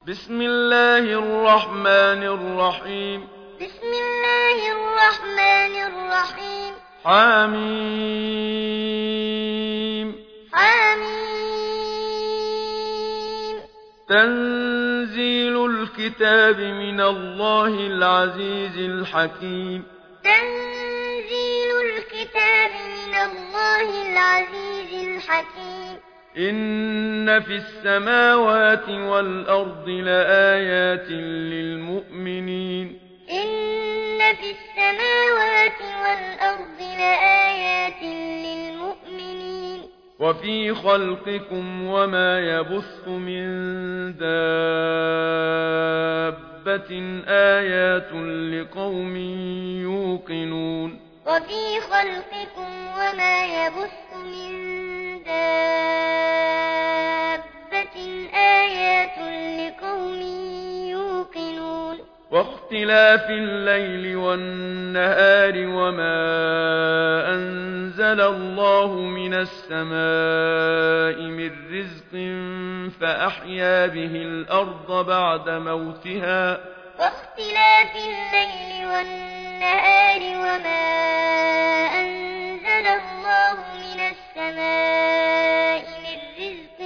بسم الله الرحمن الرحيم. بسم الله الرحمن الرحيم. حميم. حميم. تنزيل الكتاب من الله العزيز الحكيم. تنزيل الكتاب من الله العزيز الحكيم. إن في السماوات والأرض لآيات للمؤمنين. إن في السماوات والأرض لآيات للمؤمنين. وفي خلقكم وما يبث من دابة آيات لقوم يوقنون. وفي خلقكم وما يبث من دابة آيات لقوم يوقنون. واختلاف الليل والنهار وما أنزل الله من السماء من رزق فأحيا به الأرض بعد موتها. واختلاف الليل والنهار وما أنزل الله من السماء من رزق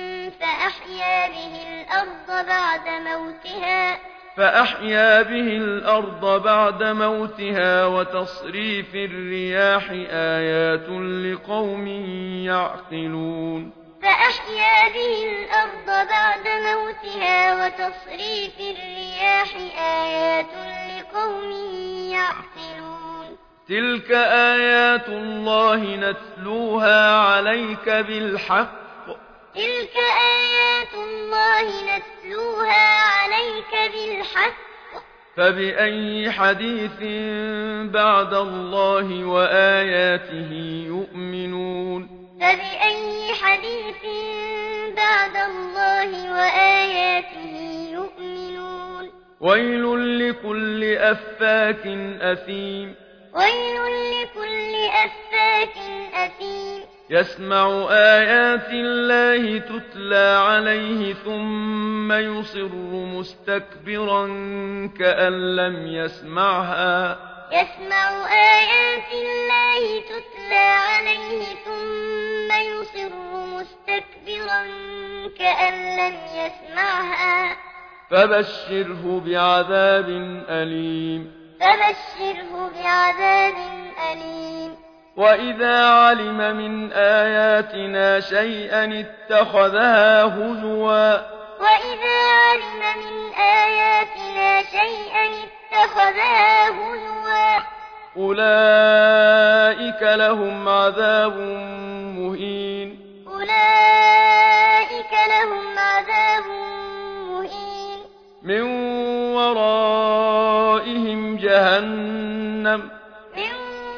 فأحيا به الأرض بعد موتها وتصريف الرياح آيات لقوم يعقلون. فأحيا به الأرض بعد موتها وتصريف الرياح آيات لقوم يعقلون. تلك آيات الله نتلوها عليك بالحق. تلك آيات الله نتلوها عليك بالحق. فبأي حديث بعد الله وآياته يؤمنون. فبأي حديث بعد الله وآياته يؤمنون. ويل لكل أفاك أثيم. ويل لكل أفاك أثيم. يسمع آيات الله تتلى عليه ثم يصر مستكبرا كأن لم يسمعها. يسمع آيات الله تتلى عليه ثم يصر مستكبرا كأن لم يسمعها. فبشره بعذاب أليم. فبشره بعذاب أليم. وإذا علم من آياتنا شيئا اتخذها هزوا. وإذا علم من آياتنا شيئا اتخذها هزوا. أولئك لهم عذاب مهين. أولئك لهم عذاب مهين. من ورائهم جهنم. من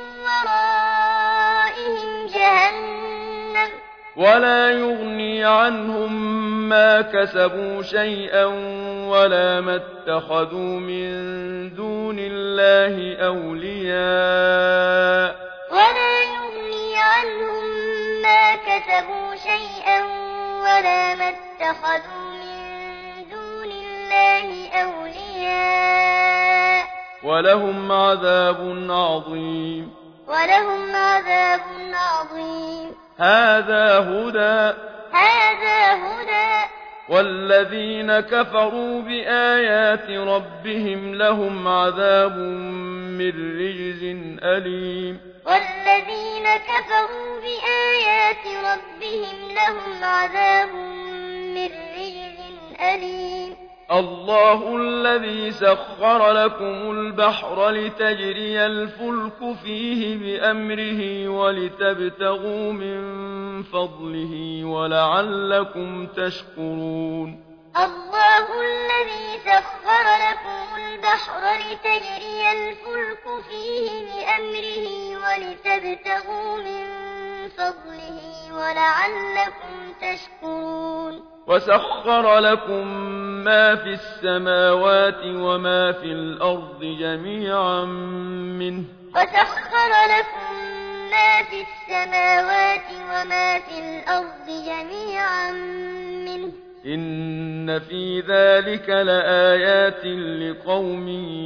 ورائهم جهنم. ولا يغني عنهم ما كسبوا شيئا ولا ما اتخذوا من دون الله أولياء. ولا يغني عنهم ما كسبوا شيئا ولا ما اتخذوا من دون الله أولياء. ولهم عذاب عظيم. ولهم عذاب عظيم. هذا هدى. هذا هدى. والذين كفروا بآيات ربهم لهم عذاب من رجز أليم. والذين كفروا بآيات ربهم لهم عذاب من رجز أليم. الله الذي سخر لكم البحر لتجري الفلك فيه بأمره ولتبتغوا من فضله ولعلكم تشكرون. الله الذي سخر لكم البحر لتجري الفلك فيه بأمره ولتبتغوا من فضله ولعلكم تشكرون. وسخر لكم ما في السماوات وما في الأرض جميعا منه. وسخر لكم ما في السماوات وما في الأرض جميعا منه. إن في ذلك لآيات لقوم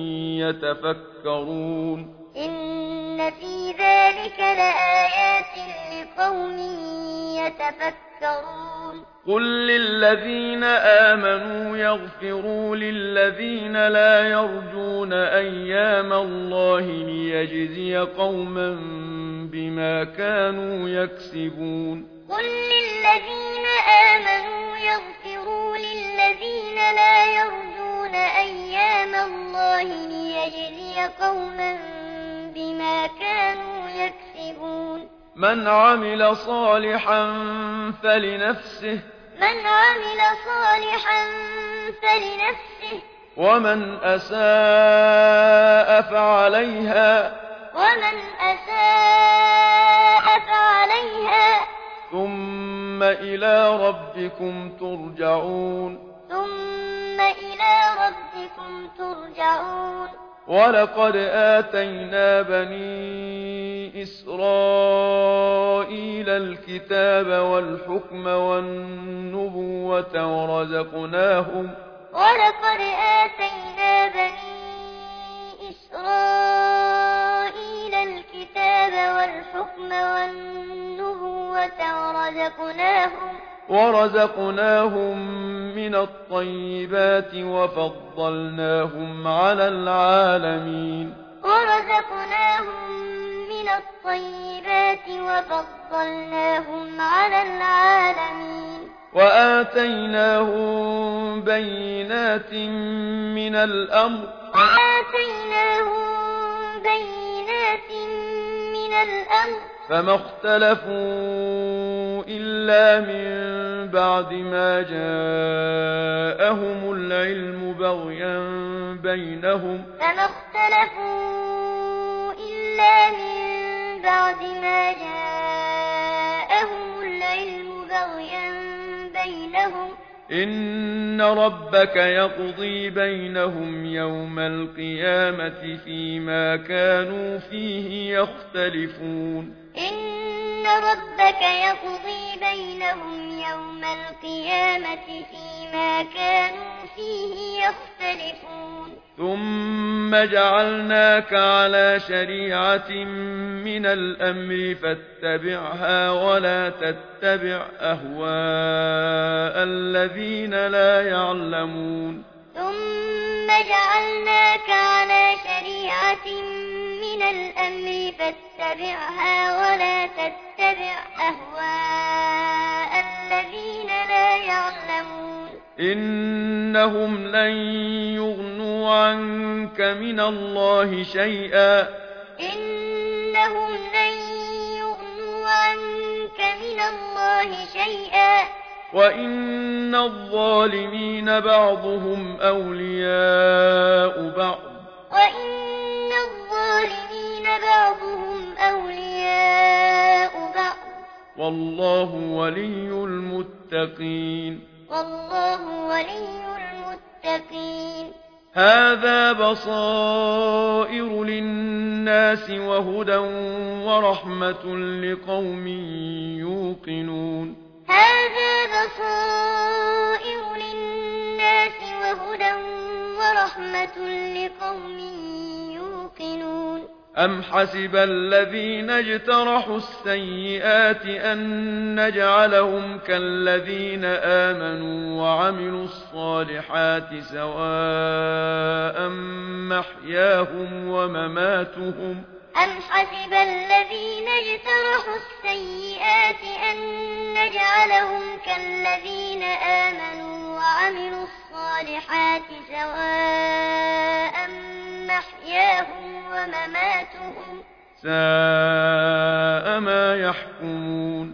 يتفكرون إن في ذلك لآيات لقوم يتفكرون قل للذين آمنوا يغفروا للذين لا يرجون أيام الله ليجزي قوما بما كانوا يكسبون قل للذين آمنوا يغفروا للذين لا يرجون أيام الله ليجزي قوما بما كانوا يكسبون من عمل صالحا فلنفسه ومن أساء فعليها ثم إلى ربكم ترجعون ولقد آتينا بني إسرائيل الكتاب والحكم والنبوة ورزقناهم من الطيبات وفضلناهم على العالمين وآتيناهم بينات من الأمر فما اختلفوا إلا من بعد ما جاءهم العلم بغيا بينهم إن ربك يقضي بينهم يوم القيامة فيما كانوا فيه يختلفون ثم جعلناك على شريعة من الأمر فاتبعها ولا تتبع أهواء الذين لا يعلمون إنهم لن يغنوا عنك من الله شيئا وإن الظالمين بعضهم أولياء بعض والله ولي المتقين هذا بصائر للناس وهدى ورحمة لقوم يوقنون أم حسب الذين اجترحوا السيئات أن نجعلهم كالذين آمنوا وعملوا الصالحات سواء محياهم ومماتهم ساء ما يحكمون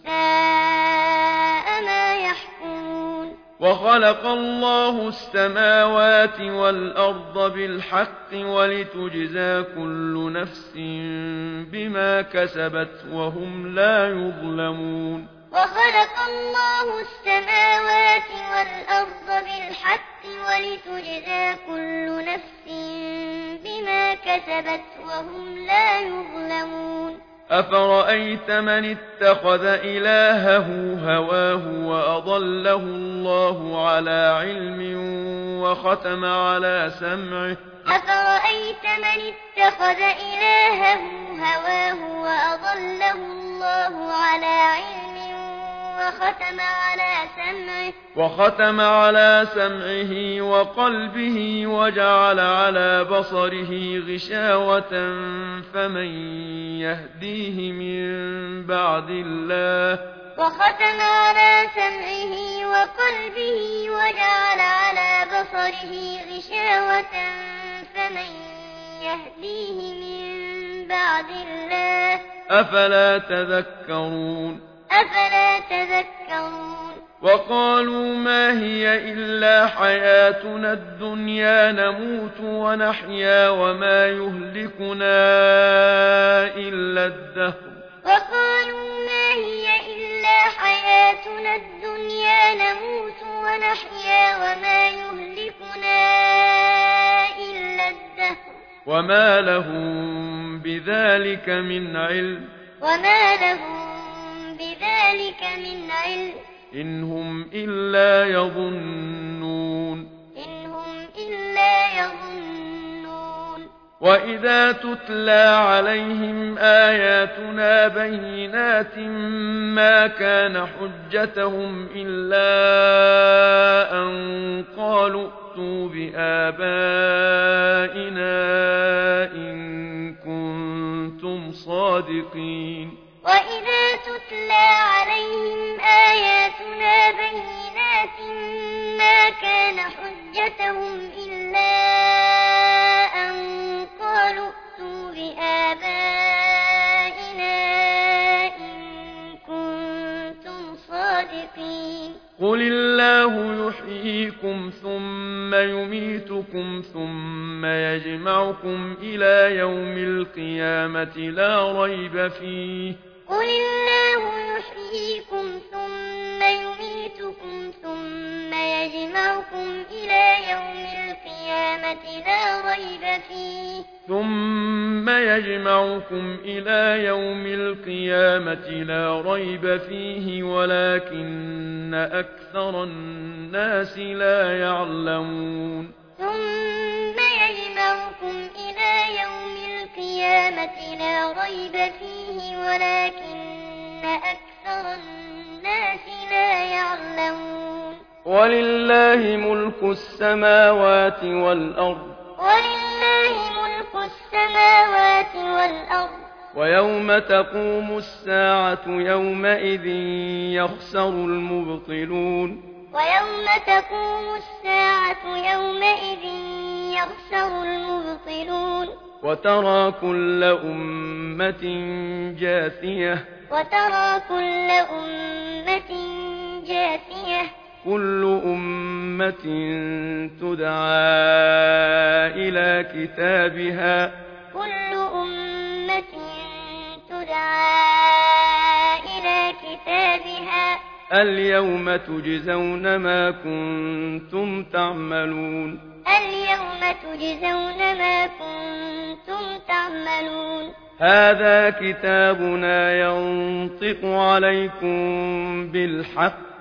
وخلق الله السماوات والأرض بالحق ولتجزى كل نفس بما كسبت وهم لا يظلمون أفرأيت من اتخذ إلهه هواه وأضله الله على علم وختم على سمعه أفرأيت من اتخذ إلهه هواه وأضله الله على علم وختم على سمعه وقلبه وجعل على بصره غشاوة فمن يهديه من بعد الله وختم على سمعه وقلبه وجعل على بصره غشاوة فمن يهديه من بعد الله أفلا تذكرون وقالوا ما هي إلا حياتنا الدنيا نموت ونحيا وما يهلكنا إلا الدهر وقالوا ما هي إلا حياتنا الدنيا نموت ونحيا وما يهلكنا إلا الدهر وما لهم بذلك من علم إن هم إلا يظنون وإذا تتلى عليهم آياتنا بينات ما كان حجتهم إلا أن قالوا ائتوا بآبائنا إن كنتم صادقين وإذا تتلى عليهم آياتنا بينات ما كان حجتهم إلا أن قالوا ائتوا بآبائنا إن كنتم صادقين قل الله يحييكم ثم يميتكم ثم يجمعكم إلى يوم القيامة لا ريب فيه قل الله يحييكم ثم يميتكم ثم يجمعكم إلى يوم القيامة لا ريب فيه ولكن أكثر الناس لا يعلمون ثم يجمعكم إلى يوم القيامة لا ريب فيه ولكن أكثر الناس لا يعلمون ولله ملك السماوات والأرض ويوم تقوم الساعة يومئذ يخسر المبطلون وترى كل أمة جاثية كل أمة تدعى إلى كتابها اليوم تجزون ما كنتم تعملون هذا كتابنا ينطق عليكم بالحق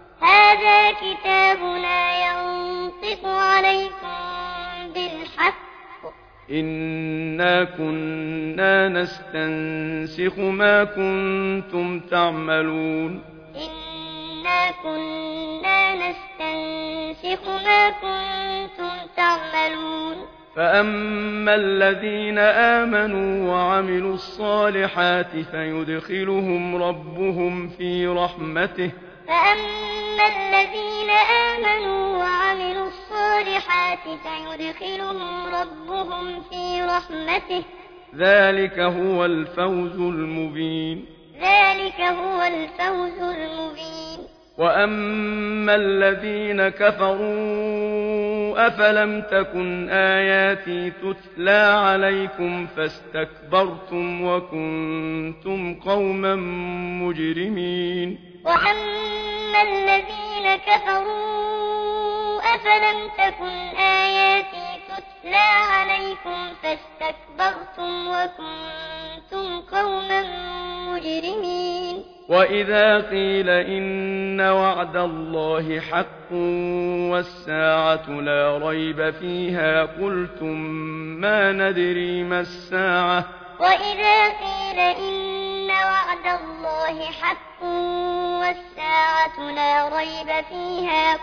إنا كنا نستنسخ ما كنتم تعملون فأما الذين آمنوا وعملوا الصالحات فيدخلهم ربهم في رحمته ذلك هو الفوز المبين وأما الذين كفروا أفلم تكن آياتي تتلى عليكم فاستكبرتم وكنتم قوما مجرمين وأما الذين كفروا أفلم تكن آياتي تتلى عليكم فاستكبرتم وكنتم كنتم قوما مجرمين وإذا قيل إن وعد الله حق والساعة لا ريب فيها قلتم ما ندري ما الساعة وإذا قيل إن وعد الله حق والساعة لا ريب فيها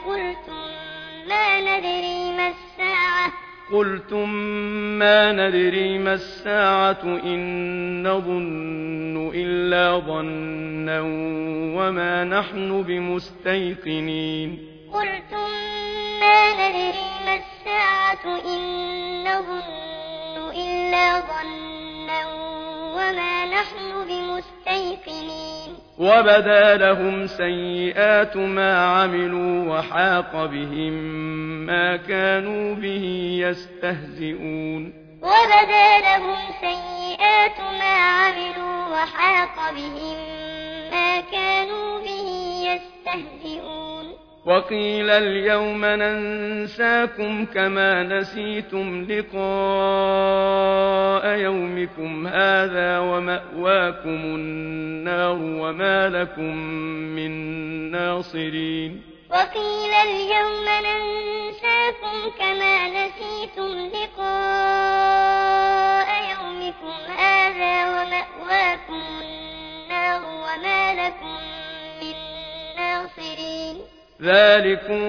قلتم ما ندري ما الساعة إن نظن إلا ظنا وما نحن بمستيقنين قلتم ما ندري ما الساعة إن نظن إلا ظنا وما نحن بمستيقنين وبدا لهم سيئات ما عملوا وحاق بهم ما كانوا به يستهزئون وبدا لهم سيئات ما عملوا وحاق بهم ما كانوا به يستهزئون وقيل اليوم ننساكم كما نسيتم لقاء يومكم هذا ومأواكم النار وما لكم من ناصرين وقيل اليوم ننساكم كما نسيتم لقاء يومكم هذا ومأواكم النار وما لكم من ناصرين ذلكم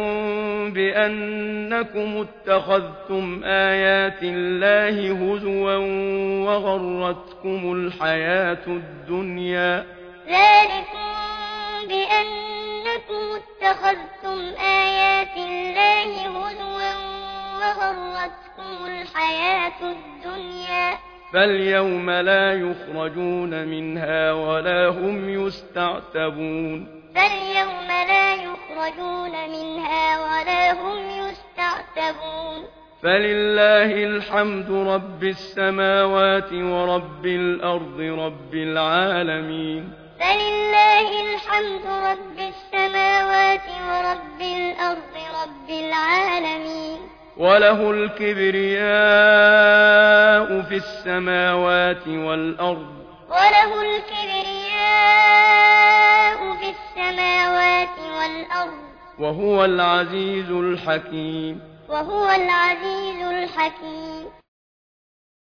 بأنكم اتخذتم آيات الله هزوا وغرتكم الحياة الدنيا ذلكم بأنكم اتخذتم آيات الله هزوا وغرتكم الحياة الدنيا فاليوم لا يخرجون منها ولا هم يستعتبون فاليوم لا يخرجون منها ولا هم يستعتبون فلله الحمد رب السماوات ورب الأرض رب العالمين فلله الحمد رب السماوات ورب الأرض رب العالمين وله الكبرياء في السماوات والأرض وله الكبرياء في السماوات والأرض وهو العزيز الحكيم وهو العزيز الحكيم